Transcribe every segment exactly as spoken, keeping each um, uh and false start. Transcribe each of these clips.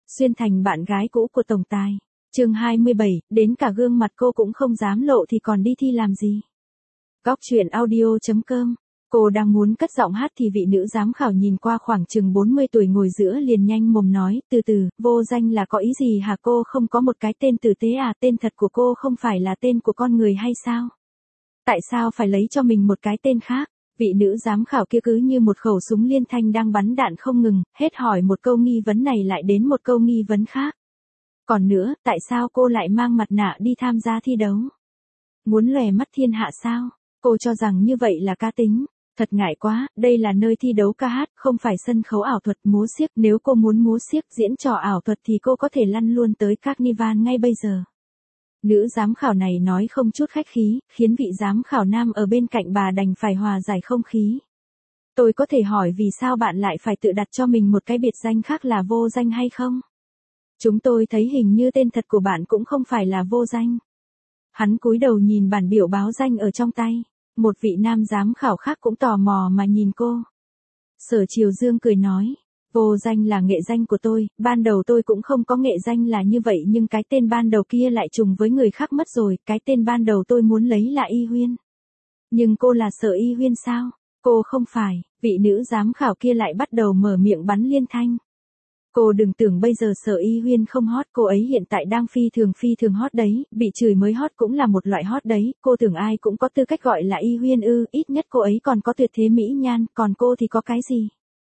xuyên thành bạn gái cũ của tổng tài. Chương hai mươi bảy, đến cả gương mặt cô cũng không dám lộ thì còn đi thi làm gì. Góc truyện audio chấm com. Cô đang muốn cất giọng hát thì vị nữ giám khảo nhìn qua khoảng chừng bốn mươi tuổi ngồi giữa liền nhanh mồm nói, từ từ, vô danh là có ý gì hả, cô không có một cái tên tử tế à, tên thật của cô không phải là tên của con người hay sao? Tại sao phải lấy cho mình một cái tên khác? Vị nữ giám khảo kia cứ như một khẩu súng liên thanh đang bắn đạn không ngừng, hết hỏi một câu nghi vấn này lại đến một câu nghi vấn khác. Còn nữa, tại sao cô lại mang mặt nạ đi tham gia thi đấu? Muốn lòe mắt thiên hạ sao? Cô cho rằng như vậy là cá tính. Thật ngại quá, đây là nơi thi đấu ca hát, không phải sân khấu ảo thuật múa xiếc. Nếu cô muốn múa xiếc diễn trò ảo thuật thì cô có thể lăn luôn tới Carnival ngay bây giờ. Nữ giám khảo này nói không chút khách khí, khiến vị giám khảo nam ở bên cạnh bà đành phải hòa giải không khí. Tôi có thể hỏi vì sao bạn lại phải tự đặt cho mình một cái biệt danh khác là vô danh hay không? Chúng tôi thấy hình như tên thật của bạn cũng không phải là vô danh. Hắn cúi đầu nhìn bản biểu báo danh ở trong tay. Một vị nam giám khảo khác cũng tò mò mà nhìn cô. Sở Triều Dương cười nói, vô danh là nghệ danh của tôi, ban đầu tôi cũng không có nghệ danh là như vậy nhưng cái tên ban đầu kia lại trùng với người khác mất rồi, cái tên ban đầu tôi muốn lấy là Y Huyên. Nhưng cô là Sở Y Huyên sao? Cô không phải, vị nữ giám khảo kia lại bắt đầu mở miệng bắn liên thanh. Cô đừng tưởng bây giờ Sở Y Huyên không hot, cô ấy hiện tại đang phi thường phi thường hot đấy, bị chửi mới hot cũng là một loại hot đấy, cô tưởng ai cũng có tư cách gọi là Y Huyên ư, ít nhất cô ấy còn có tuyệt thế mỹ nhan, còn cô thì có cái gì?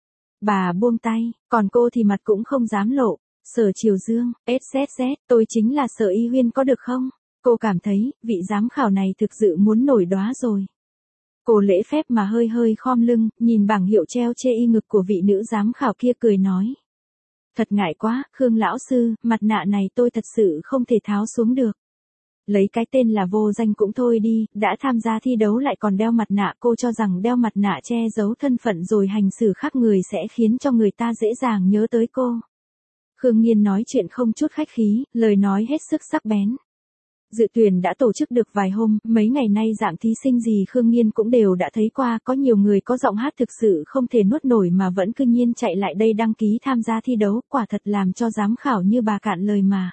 Bà buông tay, còn cô thì mặt cũng không dám lộ. Sở Triều Dương, ét zét zét, tôi chính là Sở Y Huyên có được không? Cô cảm thấy, vị giám khảo này thực sự muốn nổi đóa rồi. Cô lễ phép mà hơi hơi khom lưng, nhìn bảng hiệu treo chê y ngực của vị nữ giám khảo kia cười nói. Thật ngại quá, Khương lão sư, mặt nạ này tôi thật sự không thể tháo xuống được. Lấy cái tên là vô danh cũng thôi đi, đã tham gia thi đấu lại còn đeo mặt nạ, cô cho rằng đeo mặt nạ che giấu thân phận rồi hành xử khác người sẽ khiến cho người ta dễ dàng nhớ tới cô. Khương Nghiên nói chuyện không chút khách khí, lời nói hết sức sắc bén. Dự tuyển đã tổ chức được vài hôm, mấy ngày nay dạng thí sinh gì Khương Nghiên cũng đều đã thấy qua, có nhiều người có giọng hát thực sự không thể nuốt nổi mà vẫn cứ nhiên chạy lại đây đăng ký tham gia thi đấu, quả thật làm cho giám khảo như bà cạn lời mà.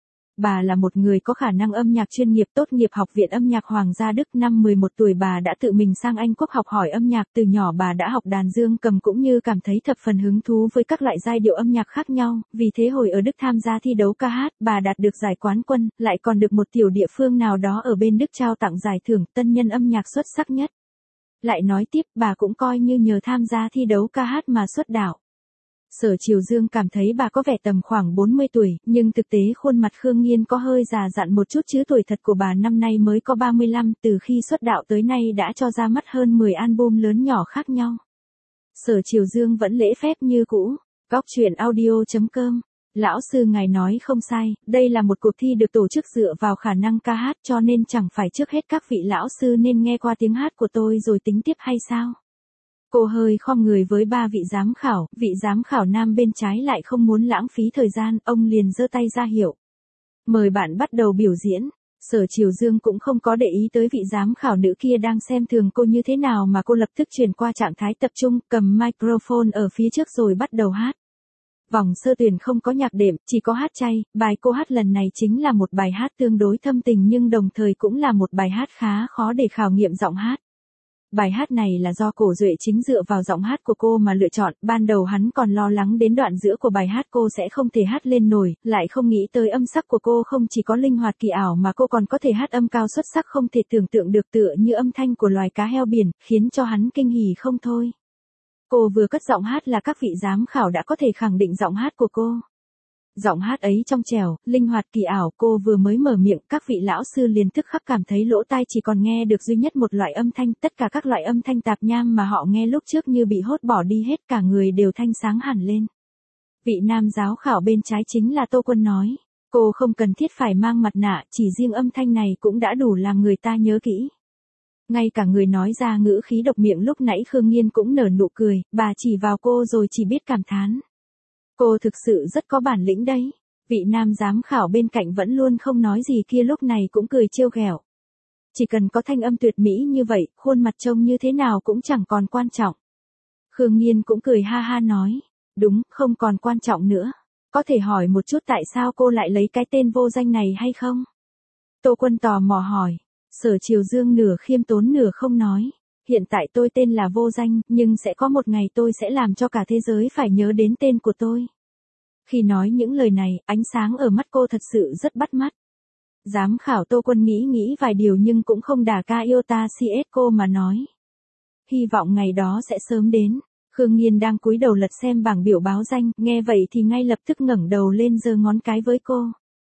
Bà là một người có khả năng âm nhạc chuyên nghiệp, tốt nghiệp Học viện Âm nhạc Hoàng gia Đức, năm mười một tuổi bà đã tự mình sang Anh Quốc học hỏi âm nhạc, từ nhỏ bà đã học đàn dương cầm cũng như cảm thấy thập phần hứng thú với các loại giai điệu âm nhạc khác nhau, vì thế hồi ở Đức tham gia thi đấu ca hát, bà đạt được giải quán quân, lại còn được một tiểu địa phương nào đó ở bên Đức trao tặng giải thưởng tân nhân âm nhạc xuất sắc nhất. Lại nói tiếp, bà cũng coi như nhờ tham gia thi đấu ca hát mà xuất đạo. Sở Triều Dương cảm thấy bà có vẻ tầm khoảng bốn mươi tuổi, nhưng thực tế khuôn mặt Khương Nghiên có hơi già dặn một chút chứ tuổi thật của bà năm nay mới có ba mươi lăm, từ khi xuất đạo tới nay đã cho ra mắt hơn mười album lớn nhỏ khác nhau. Sở Triều Dương vẫn lễ phép như cũ. Góc truyện audio chấm com. Lão sư ngài nói không sai, đây là một cuộc thi được tổ chức dựa vào khả năng ca hát cho nên chẳng phải trước hết các vị lão sư nên nghe qua tiếng hát của tôi rồi tính tiếp hay sao? Cô hơi khom người với ba vị giám khảo, vị giám khảo nam bên trái lại không muốn lãng phí thời gian, ông liền giơ tay ra hiệu. Mời bạn bắt đầu biểu diễn. Sở Triều Dương cũng không có để ý tới vị giám khảo nữ kia đang xem thường cô như thế nào mà cô lập tức chuyển qua trạng thái tập trung, cầm microphone ở phía trước rồi bắt đầu hát. Vòng sơ tuyển không có nhạc đệm, chỉ có hát chay, bài cô hát lần này chính là một bài hát tương đối thâm tình nhưng đồng thời cũng là một bài hát khá khó để khảo nghiệm giọng hát. Bài hát này là do Cổ Duệ chính dựa vào giọng hát của cô mà lựa chọn, ban đầu hắn còn lo lắng đến đoạn giữa của bài hát cô sẽ không thể hát lên nổi, lại không nghĩ tới âm sắc của cô không chỉ có linh hoạt kỳ ảo mà cô còn có thể hát âm cao xuất sắc không thể tưởng tượng được tựa như âm thanh của loài cá heo biển, khiến cho hắn kinh hỉ không thôi. Cô vừa cất giọng hát là các vị giám khảo đã có thể khẳng định giọng hát của cô. Giọng hát ấy trong trẻo, linh hoạt kỳ ảo, cô vừa mới mở miệng, các vị lão sư liền tức khắc cảm thấy lỗ tai chỉ còn nghe được duy nhất một loại âm thanh, tất cả các loại âm thanh tạp nham mà họ nghe lúc trước như bị hốt bỏ đi hết, cả người đều thanh sáng hẳn lên. Vị nam giáo khảo bên trái chính là Tô Quân nói, cô không cần thiết phải mang mặt nạ, chỉ riêng âm thanh này cũng đã đủ làm người ta nhớ kỹ. Ngay cả người nói ra ngữ khí độc miệng lúc nãy Khương Nghiên cũng nở nụ cười, bà chỉ vào cô rồi chỉ biết cảm thán. Cô thực sự rất có bản lĩnh đấy. Vị nam giám khảo bên cạnh vẫn luôn không nói gì kia lúc này cũng cười trêu ghẹo. Chỉ cần có thanh âm tuyệt mỹ như vậy, khuôn mặt trông như thế nào cũng chẳng còn quan trọng. Khương Nghiên cũng cười ha ha nói, đúng, không còn quan trọng nữa. Có thể hỏi một chút tại sao cô lại lấy cái tên vô danh này hay không? Tô Quân tò mò hỏi. Sở Triều Dương nửa khiêm tốn nửa không nói. Hiện tại tôi tên là vô danh, nhưng sẽ có một ngày tôi sẽ làm cho cả thế giới phải nhớ đến tên của tôi. Khi nói những lời này, ánh sáng ở mắt cô thật sự rất bắt mắt. Giám khảo Tô Quân nghĩ nghĩ vài điều nhưng cũng không đả ca iota xê ét cô mà nói. Hy vọng ngày đó sẽ sớm đến. Khương Nghiên đang cúi đầu lật xem bảng biểu báo danh, nghe vậy thì ngay lập tức ngẩng đầu lên giơ ngón cái với cô.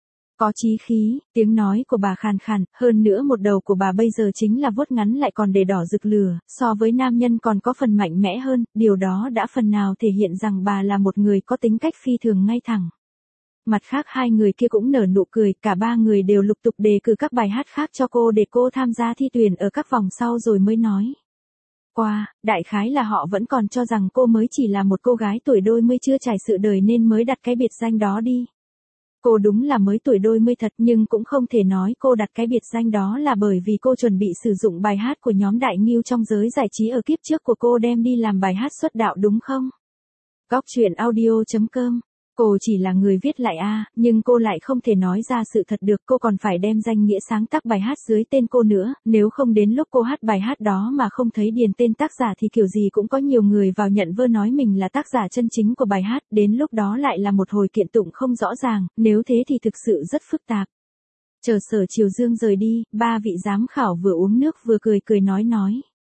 Có chí khí, tiếng nói của bà khàn khàn, hơn nữa một đầu của bà bây giờ chính là vuốt ngắn lại còn để đỏ rực lửa, so với nam nhân còn có phần mạnh mẽ hơn, điều đó đã phần nào thể hiện rằng bà là một người có tính cách phi thường ngay thẳng. Mặt khác hai người kia cũng nở nụ cười, cả ba người đều lục tục đề cử các bài hát khác cho cô để cô tham gia thi tuyển ở các vòng sau rồi mới nói. Qua, đại khái là họ vẫn còn cho rằng cô mới chỉ là một cô gái tuổi đôi mươi chưa trải sự đời nên mới đặt cái biệt danh đó đi. Cô đúng là mới tuổi đôi mươi thật nhưng cũng không thể nói cô đặt cái biệt danh đó là bởi vì cô chuẩn bị sử dụng bài hát của nhóm Đại Ngưu trong giới giải trí ở kiếp trước của cô đem đi làm bài hát xuất đạo đúng không? Góc truyện audio chấm com. Cô chỉ là người viết lại a, à, nhưng cô lại không thể nói ra sự thật được, cô còn phải đem danh nghĩa sáng tác bài hát dưới tên cô nữa, nếu không đến lúc cô hát bài hát đó mà không thấy điền tên tác giả thì kiểu gì cũng có nhiều người vào nhận vơ nói mình là tác giả chân chính của bài hát, đến lúc đó lại là một hồi kiện tụng không rõ ràng, nếu thế thì thực sự rất phức tạp. Chờ Sở Triều Dương rời đi, ba vị giám khảo vừa uống nước vừa cười cười nói nói.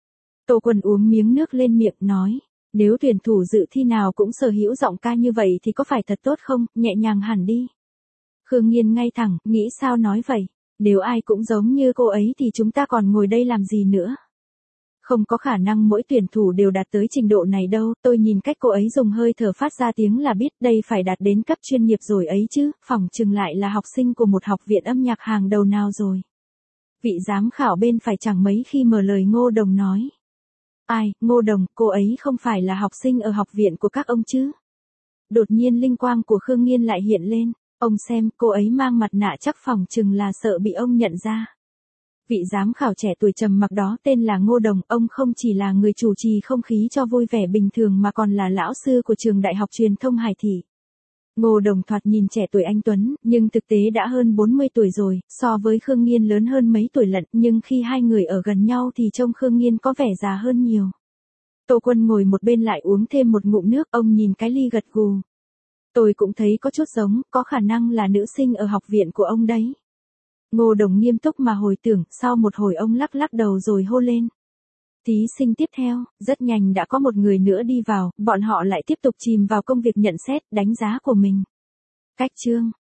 Tô Quân uống miếng nước lên miệng nói. Nếu tuyển thủ dự thi nào cũng sở hữu giọng ca như vậy thì có phải thật tốt không, nhẹ nhàng hẳn đi. Khương Nghiên ngay thẳng, nghĩ sao nói vậy, nếu ai cũng giống như cô ấy thì chúng ta còn ngồi đây làm gì nữa. Không có khả năng mỗi tuyển thủ đều đạt tới trình độ này đâu, tôi nhìn cách cô ấy dùng hơi thở phát ra tiếng là biết đây phải đạt đến cấp chuyên nghiệp rồi ấy chứ, phỏng chừng lại là học sinh của một học viện âm nhạc hàng đầu nào rồi. Vị giám khảo bên phải chẳng mấy khi mở lời Ngô Đồng nói. Ai, Ngô Đồng, cô ấy không phải là học sinh ở học viện của các ông chứ? Đột nhiên linh quang của Khương Nghiên lại hiện lên, ông xem, cô ấy mang mặt nạ chắc phỏng chừng là sợ bị ông nhận ra. Vị giám khảo trẻ tuổi trầm mặc đó tên là Ngô Đồng, ông không chỉ là người chủ trì không khí cho vui vẻ bình thường mà còn là lão sư của trường Đại học Truyền thông Hải Thị. Ngô Đồng thoạt nhìn trẻ tuổi anh tuấn, nhưng thực tế đã hơn bốn mươi tuổi rồi, so với Khương Nghiên lớn hơn mấy tuổi lận, nhưng khi hai người ở gần nhau thì trông Khương Nghiên có vẻ già hơn nhiều. Tô Quân ngồi một bên lại uống thêm một ngụm nước, ông nhìn cái ly gật gù. Tôi cũng thấy có chút giống, có khả năng là nữ sinh ở học viện của ông đấy. Ngô Đồng nghiêm túc mà hồi tưởng, sau một hồi ông lắc lắc đầu rồi hô lên. Thí sinh tiếp theo, rất nhanh đã có một người nữa đi vào, bọn họ lại tiếp tục chìm vào công việc nhận xét, đánh giá của mình. Cách chương.